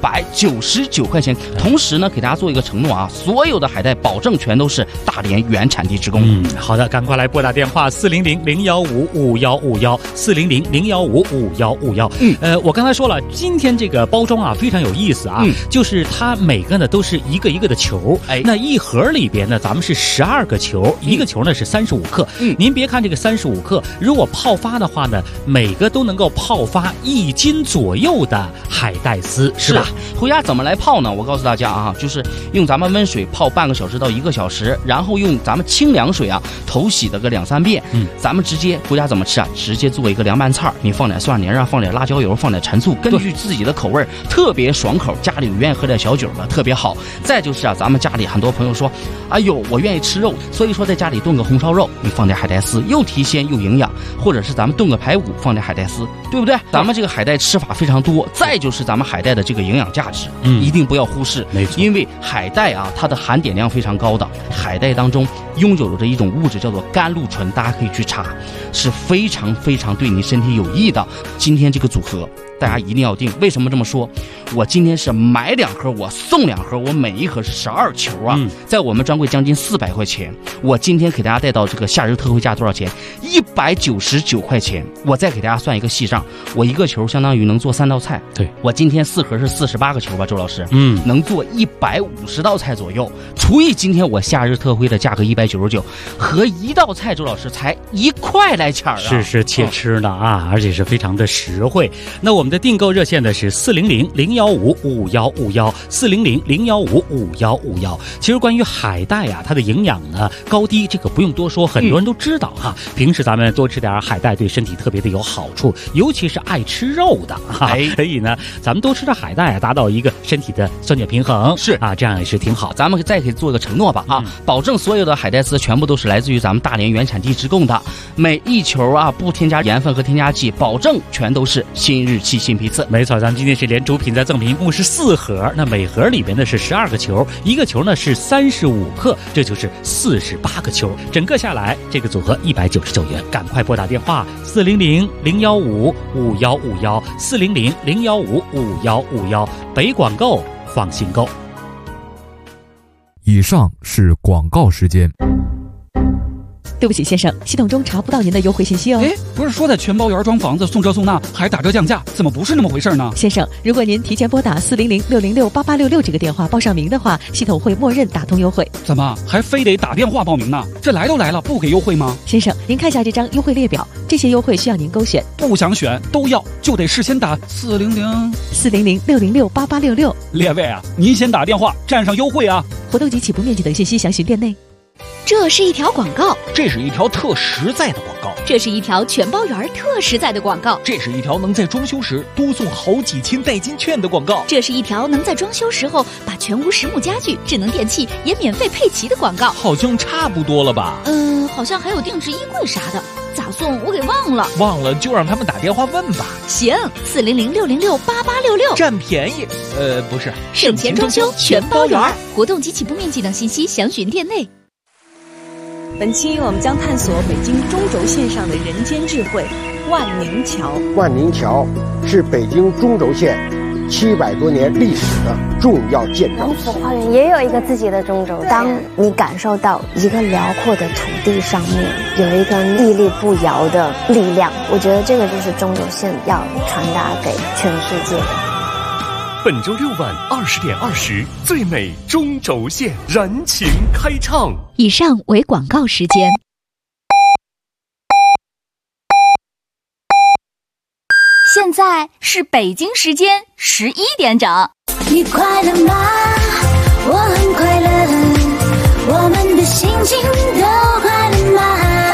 199块钱。同时呢给大家做一个承诺啊，所有的海带保证全都是大连原产地直供。 好的，赶快来拨打电话400-015-5151，400-015-5151。我刚才说了，今天这个包装啊非常有意思啊，就是它每个呢都是一个一个的球，那一盒里边呢咱们是12个球，一个球呢是35克。您别看这个35克，如果泡发的话呢，每个都能够泡发1斤左右的海带丝，是吧？ 回家怎么来泡呢？我告诉大家啊，就是用咱们温水泡半个小时到1个小时，然后用咱们清凉水啊头洗的个2-3遍。咱们直接回家怎么吃啊？直接做一个凉拌菜，你放点蒜泥啊，放点辣椒油，放点陈醋，根据自己的口味，特别爽口。家里愿意喝点小酒的，特别好。再就是啊，咱们家里很多朋友说，哎呦，我愿意吃肉，所以说在家里炖个红烧肉，你放点海带丝，又提鲜又营养。或者是咱们炖个排骨，放点海带丝，对不对？咱们这个海带吃法非常多。再就是咱们海带的这个营养价值，一定不要忽视。 没错， 因为海带啊，它的含碘量非常高的，海带当中拥有着一种物质叫做甘露醇，大家可以去查，是非常非常对你身体有益的。今天这个组合大家一定要定。为什么这么说？我今天是买2盒我送2盒，我每一盒是12球啊，在我们专柜将近400块钱。我今天给大家带到这个夏日特惠价多少钱？199块钱。我再给大家算一个细账，我1个球相当于能做3道菜。 对， 我今天4盒是48个球吧，周老师，能做150道菜左右。除以今天我夏日特惠的价格199，和1道菜周老师才1块来钱啊！ 是切吃的啊，而且是非常的实惠。那我们的订购热线呢是400-015-5151，400-015-5151。其实关于海带啊，它的营养呢高低这个不用多说，很多人都知道哈。平时咱们多吃点海带对身体特别的有好处，尤其是爱吃肉的哈。所以呢，咱们多吃点海带啊，达到一个身体的酸碱平衡，是啊，这样也是挺好。 咱们再可以做个承诺吧啊，保证所有的海带丝全部都是来自于咱们大连原产地直供的，每一球啊不添加盐分和添加剂，保证全都是新日期新批次。 没错，咱们今天是连主品再赠品，一共是4盒，那每盒里边呢是12个球，一个球呢是35克，这就是48个球，整个下来这个组合199元。赶快拨打电话400-015-5151，400-015-5151，北广购，放心购。 以上是广告时间。 对不起，先生，系统中查不到您的优惠信息哦。 不是说在全包园装房子送这送那还打折降价，怎么不是那么回事呢？ 先生，如果您提前拨打400-606-8866这个电话报上名的话，系统会默认打通优惠。 怎么还非得打电话报名呢？这来都来了，不给优惠吗？ 先生，您看一下这张优惠列表，这些优惠需要您勾选。 不想选都要，就得事先打 400-606-8866。 列位啊，您先打电话占上优惠啊！ 活动及起步面积等信息详询店内。 这是一条广告， 这是一条特实在的广告， 这是一条全包园特实在的广告， 这是一条能在装修时多送好几千代金券的广告， 这是一条能在装修时候把全屋实木家具、智能电器也免费配齐的广告。 好像差不多了吧？ 好像还有定制衣柜啥的，咋送我给忘了。 忘了就让他们打电话问吧。 行，400-606-8866， 占便宜。不是， 省钱装修全包园。活动及起步面积等信息详询店内。 本期我们将探索北京中轴线上的人间智慧——万宁桥。 万宁桥是北京中轴线700多年历史的重要建造。 龙府花园也有一个自己的中轴线。当你感受到一个辽阔的土地上面有一个屹立不摇的力量，我觉得这个就是中轴线要传达给全世界的。 本周6晚20点20，最美中轴线燃情开唱。 以上为广告时间。现在是北京时间11点整。 你快乐吗？我很快乐，我们的心情都快乐吗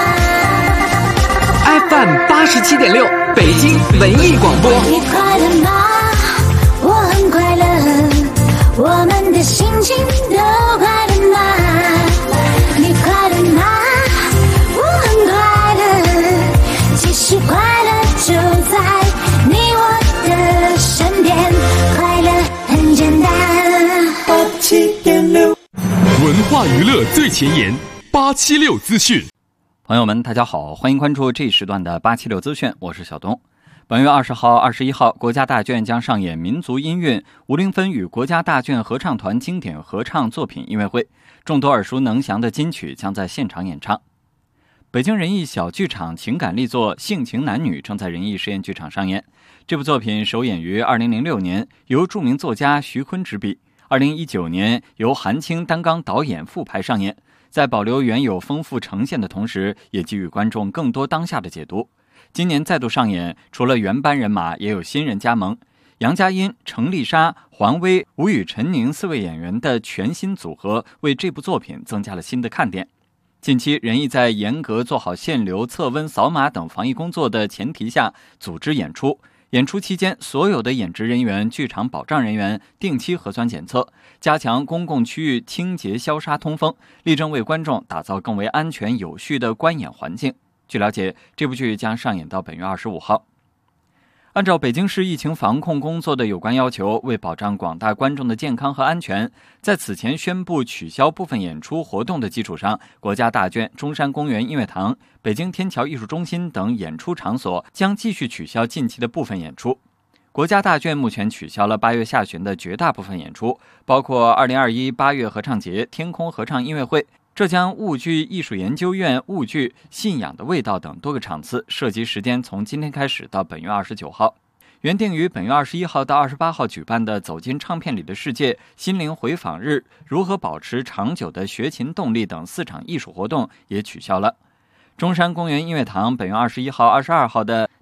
？FM 87.6，北京文艺广播。 你快乐吗？我很快乐，我们的心情都快乐吗？你快乐吗？我很快乐，其实快乐就在你我的身边，快乐很简单。87.6， 文化娱乐最前沿，876资讯。 朋友们，大家好，欢迎关注这一时段的876资讯，我是小东。本月20号、21号，国家大剧院将上演民族音韵吴玲芬与国家大剧院合唱团经典合唱作品音乐会，众多耳熟能详的金曲将在现场演唱。北京人艺小剧场情感力作《性情男女》正在人艺实验剧场上演。这部作品首演于2006年，由著名作家徐坤执笔；2019年由韩青担纲导演复排上演。在保留原有丰富呈现的同时，也给予观众更多当下的解读。今年再度上演，除了原班人马，也有新人加盟。杨佳音、程丽莎、黄薇、吴宇、陈宁4位演员的全新组合，为这部作品增加了新的看点。近期，人艺在严格做好限流、测温、扫码等防疫工作的前提下，组织演出。演出期间，所有的演职人员、剧场保障人员定期核酸检测，加强公共区域清洁消杀通风，力争为观众打造更为安全有序的观演环境。据了解，这部剧将上演到本月25号。按照北京市疫情防控工作的有关要求，为保障广大观众的健康和安全，在此前宣布取消部分演出活动的基础上，国家大剧院、中山公园音乐堂、北京天桥艺术中心等演出场所将继续取消近期的部分演出。国家大剧院目前取消了8月下旬的绝大部分演出，包括2021 8月合唱节、天空合唱音乐会、浙江婺剧艺术研究院婺剧信仰的味道等多个场次，涉及时间从今天开始到本月29号。原定于本月21号到28号举办的走进唱片里的世界、心灵回访日、如何保持长久的学琴动力等4场艺术活动也取消了。中山公园音乐堂本月21号、22号的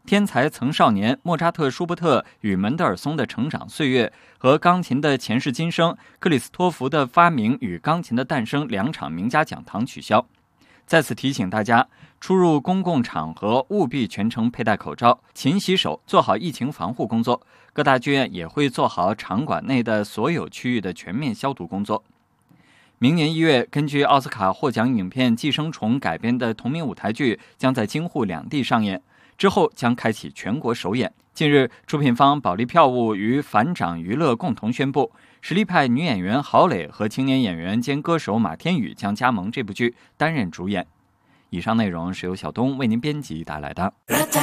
天才曾少年莫扎特、舒伯特与门德尔松的成长岁月和钢琴的前世今生、克里斯托弗的发明与钢琴的诞生2场名家讲堂取消。再次提醒大家，出入公共场合务必全程佩戴口罩、勤洗手，做好疫情防护工作。各大剧院也会做好场馆内的所有区域的全面消毒工作。明年1月，根据奥斯卡获奖影片《寄生虫》改编的同名舞台剧将在京沪两地上演，之后将开启全国首演。近日，出品方保利票务与反掌娱乐共同宣布，实力派女演员郝蕾和青年演员兼歌手马天宇将加盟这部剧，担任主演。以上内容是由小东为您编辑带来的。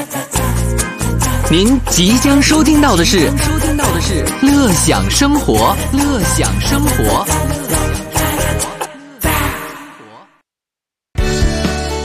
您即将收听到的是乐享生活，乐享生活。